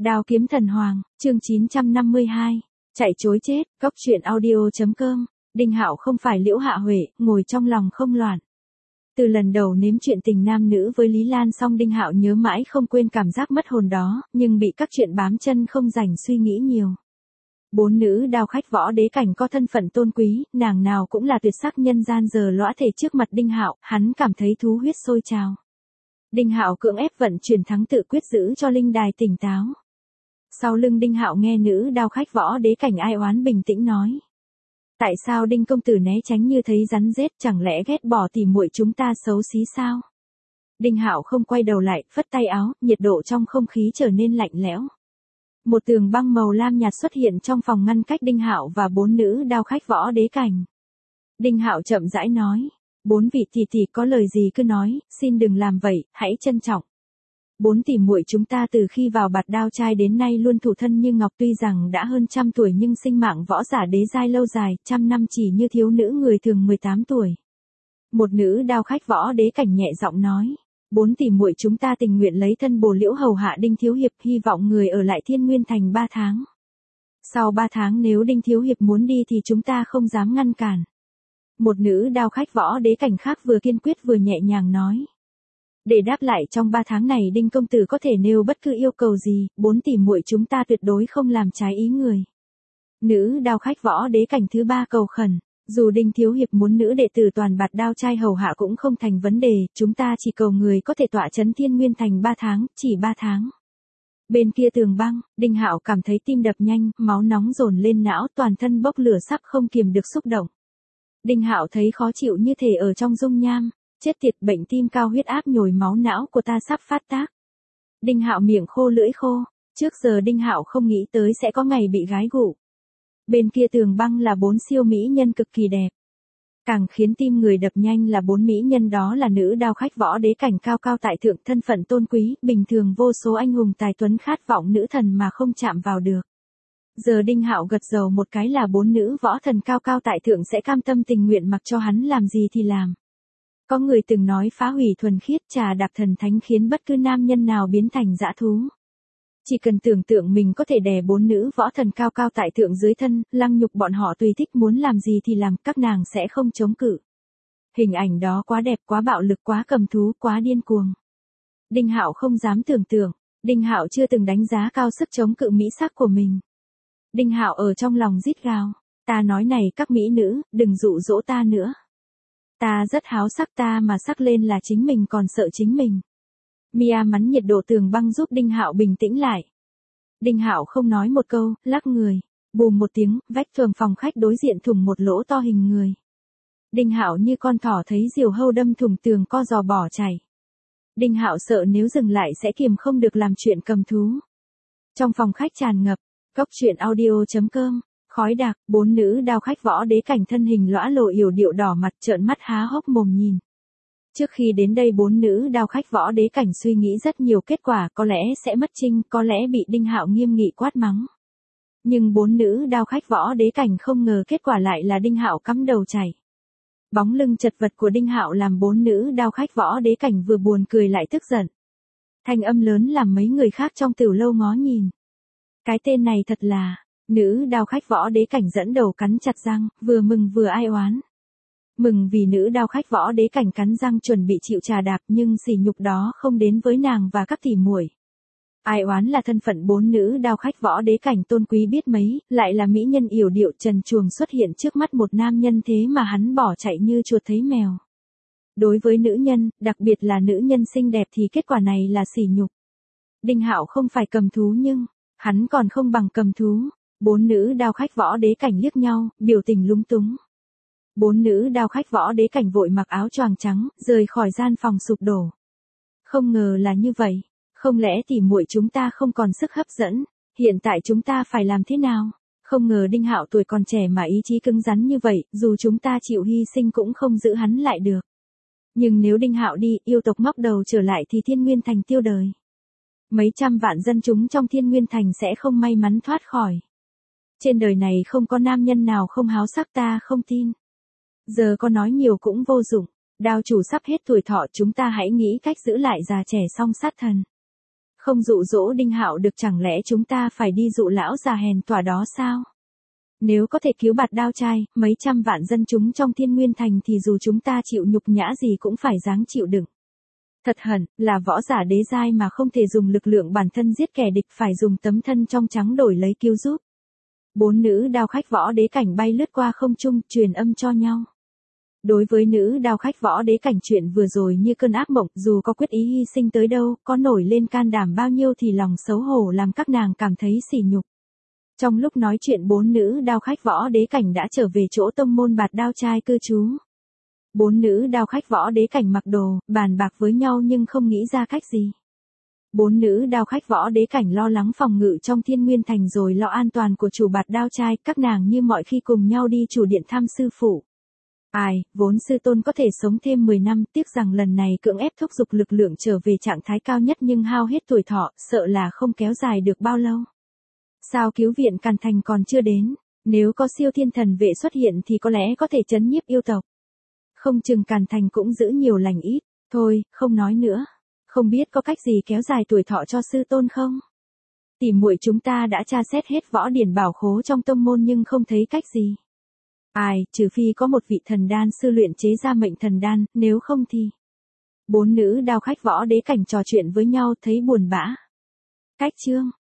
Đao kiếm thần hoàng, chương 952. Chạy chối chết, góc truyện audio.com. Đinh Hạo không phải Liễu Hạ Huệ, ngồi trong lòng không loạn. Từ lần đầu nếm chuyện tình nam nữ với Lý Lan xong Đinh Hạo nhớ mãi không quên cảm giác mất hồn đó, nhưng bị các chuyện bám chân không rảnh suy nghĩ nhiều. Bốn nữ đao khách võ đế cảnh có thân phận tôn quý, nàng nào cũng là tuyệt sắc nhân gian giờ lõa thể trước mặt Đinh Hạo, hắn cảm thấy thú huyết sôi trào. Đinh Hạo cưỡng ép vận chuyển thắng tự quyết giữ cho linh đài tỉnh táo. Sau lưng Đinh Hạo nghe nữ đao khách võ đế cảnh ai oán bình tĩnh nói. Tại sao Đinh công tử né tránh như thấy rắn rết, chẳng lẽ ghét bỏ tỉ muội chúng ta xấu xí sao? Đinh Hạo không quay đầu lại, phất tay áo, nhiệt độ trong không khí trở nên lạnh lẽo. Một tường băng màu lam nhạt xuất hiện trong phòng ngăn cách Đinh Hạo và bốn nữ đao khách võ đế cảnh. Đinh Hạo chậm rãi nói, bốn vị tỷ tỷ có lời gì cứ nói, xin đừng làm vậy, hãy trân trọng. Bốn tỷ muội chúng ta từ khi vào bạt đao trai đến nay luôn thủ thân như ngọc, tuy rằng đã hơn 100 tuổi nhưng sinh mạng võ giả đế giai lâu dài, 100 năm chỉ như thiếu nữ người thường 18 tuổi. Một nữ đao khách võ đế cảnh nhẹ giọng nói, bốn tỷ muội chúng ta tình nguyện lấy thân bồ liễu hầu hạ Đinh thiếu hiệp, hy vọng người ở lại Thiên Nguyên thành 3 tháng. Sau 3 tháng nếu Đinh thiếu hiệp muốn đi thì chúng ta không dám ngăn cản. Một nữ đao khách võ đế cảnh khác vừa kiên quyết vừa nhẹ nhàng nói. Để đáp lại trong 3 tháng này Đinh công tử có thể nêu bất cứ yêu cầu gì, bốn tỷ muội chúng ta tuyệt đối không làm trái ý người. Nữ đao khách võ đế cảnh thứ 3 cầu khẩn, dù Đinh thiếu hiệp muốn nữ đệ tử toàn bạt đao trai hầu hạ cũng không thành vấn đề, chúng ta chỉ cầu người có thể tọa trấn Thiên Nguyên thành 3 tháng, chỉ 3 tháng. Bên kia tường băng, Đinh Hạo cảm thấy tim đập nhanh, máu nóng dồn lên não, toàn thân bốc lửa sắp không kiềm được xúc động. Đinh Hạo thấy khó chịu như thể ở trong dung nham. Chết tiệt, bệnh tim cao huyết áp nhồi máu não của ta sắp phát tác. Đinh Hạo miệng khô lưỡi khô, trước giờ Đinh Hạo không nghĩ tới sẽ có ngày bị gái gụ. Bên kia tường băng là 4 siêu mỹ nhân cực kỳ đẹp. Càng khiến tim người đập nhanh là 4 mỹ nhân đó là nữ đao khách võ đế cảnh cao cao tại thượng, thân phận tôn quý, bình thường vô số anh hùng tài tuấn khát vọng nữ thần mà không chạm vào được. Giờ Đinh Hạo gật đầu một cái là 4 nữ võ thần cao cao tại thượng sẽ cam tâm tình nguyện mặc cho hắn làm gì thì làm. Có người từng nói phá hủy thuần khiết trà đạp thần thánh khiến bất cứ nam nhân nào biến thành dã thú. Chỉ cần tưởng tượng mình có thể đè 4 nữ võ thần cao cao tại thượng dưới thân, lăng nhục bọn họ tùy thích muốn làm gì thì làm, các nàng sẽ không chống cự. Hình ảnh đó quá đẹp, quá bạo lực, quá cầm thú, quá điên cuồng. Đinh Hạo không dám tưởng tượng, Đinh Hạo chưa từng đánh giá cao sức chống cự mỹ sắc của mình. Đinh Hạo ở trong lòng rít gào, ta nói này các mỹ nữ, đừng dụ dỗ ta nữa. Ta rất háo sắc, ta mà sắc lên là chính mình còn sợ chính mình. Mia mắn nhiệt độ tường băng giúp Đinh Hạo bình tĩnh lại. Đinh Hạo không nói một câu, lắc người, bùm một tiếng, vách tường phòng khách đối diện thủng một lỗ to hình người. Đinh Hạo như con thỏ thấy diều hâu đâm thủng tường co giò bỏ chạy. Đinh Hạo sợ nếu dừng lại sẽ kiềm không được làm chuyện cầm thú. Trong phòng khách tràn ngập, góc truyện audio.com. Khói đặc, 4 nữ đao khách võ đế cảnh thân hình lõa lồ yểu điệu đỏ mặt trợn mắt há hốc mồm nhìn. Trước khi đến đây 4 nữ đao khách võ đế cảnh suy nghĩ rất nhiều kết quả, có lẽ sẽ mất trinh, có lẽ bị Đinh Hạo nghiêm nghị quát mắng. Nhưng 4 nữ đao khách võ đế cảnh không ngờ kết quả lại là Đinh Hạo cắm đầu chạy. Bóng lưng chật vật của Đinh Hạo làm 4 nữ đao khách võ đế cảnh vừa buồn cười lại tức giận. Thanh âm lớn làm mấy người khác trong tiểu lâu ngó nhìn. Cái tên này thật là... Nữ đao khách võ đế cảnh dẫn đầu cắn chặt răng, vừa mừng vừa ai oán. Mừng vì nữ đao khách võ đế cảnh cắn răng chuẩn bị chịu trà đạp, nhưng sỉ nhục đó không đến với nàng và các tỷ muội. Ai oán là thân phận 4 nữ đao khách võ đế cảnh tôn quý biết mấy, lại là mỹ nhân yểu điệu trần truồng xuất hiện trước mắt một nam nhân thế mà hắn bỏ chạy như chuột thấy mèo. Đối với nữ nhân, đặc biệt là nữ nhân xinh đẹp thì kết quả này là sỉ nhục. Đinh Hạo không phải cầm thú nhưng, hắn còn không bằng cầm thú. 4 nữ đao khách võ đế cảnh liếc nhau, biểu tình lúng túng. 4 nữ đao khách võ đế cảnh vội mặc áo choàng trắng, rời khỏi gian phòng sụp đổ. Không ngờ là như vậy, không lẽ tỉ muội chúng ta không còn sức hấp dẫn, hiện tại chúng ta phải làm thế nào? Không ngờ Đinh Hạo tuổi còn trẻ mà ý chí cứng rắn như vậy, dù chúng ta chịu hy sinh cũng không giữ hắn lại được. Nhưng nếu Đinh Hạo đi, yêu tộc ngóc đầu trở lại thì Thiên Nguyên thành tiêu đời. Mấy trăm vạn dân chúng trong Thiên Nguyên thành sẽ không may mắn thoát khỏi. Trên đời này không có nam nhân nào không háo sắc, ta không tin. Giờ có nói nhiều cũng vô dụng, đao chủ sắp hết tuổi thọ, chúng ta hãy nghĩ cách giữ lại già trẻ song sát thần. Không dụ dỗ Đinh Hạo được chẳng lẽ chúng ta phải đi dụ lão già hèn tỏa đó sao? Nếu có thể cứu Bạt Đao Trai, mấy trăm vạn dân chúng trong Thiên Nguyên Thành thì dù chúng ta chịu nhục nhã gì cũng phải dáng chịu đựng. Thật hận, là võ giả đế giai mà không thể dùng lực lượng bản thân giết kẻ địch, phải dùng tấm thân trong trắng đổi lấy cứu giúp. 4 nữ đao khách võ đế cảnh bay lướt qua không trung, truyền âm cho nhau. Đối với nữ đao khách võ đế cảnh, chuyện vừa rồi như cơn ác mộng, dù có quyết ý hy sinh tới đâu, có nổi lên can đảm bao nhiêu thì lòng xấu hổ làm các nàng cảm thấy sỉ nhục. Trong lúc nói chuyện, 4 nữ đao khách võ đế cảnh đã trở về chỗ tông môn Bạt Đao Trai cư trú. 4 nữ đao khách võ đế cảnh mặc đồ, bàn bạc với nhau nhưng không nghĩ ra cách gì. 4 nữ đao khách võ đế cảnh lo lắng phòng ngự trong Thiên Nguyên Thành rồi lo an toàn của chủ Bạt Đao Trai, các nàng như mọi khi cùng nhau đi chủ điện thăm sư phụ. Ai, vốn sư tôn có thể sống thêm 10 năm, tiếc rằng lần này cưỡng ép thúc giục lực lượng trở về trạng thái cao nhất nhưng hao hết tuổi thọ, sợ là không kéo dài được bao lâu. Sao cứu viện Càn Thành còn chưa đến, nếu có siêu thiên thần vệ xuất hiện thì có lẽ có thể trấn nhiếp yêu tộc. Không chừng Càn Thành cũng giữ nhiều lành ít, thôi, không nói nữa. Không biết có cách gì kéo dài tuổi thọ cho sư tôn không? Tỉ muội chúng ta đã tra xét hết võ điển bảo khố trong tông môn nhưng không thấy cách gì. Ai, trừ phi có một vị thần đan sư luyện chế ra mệnh thần đan, nếu không thì... 4 nữ đao khách võ đế cảnh trò chuyện với nhau thấy buồn bã. Cách chương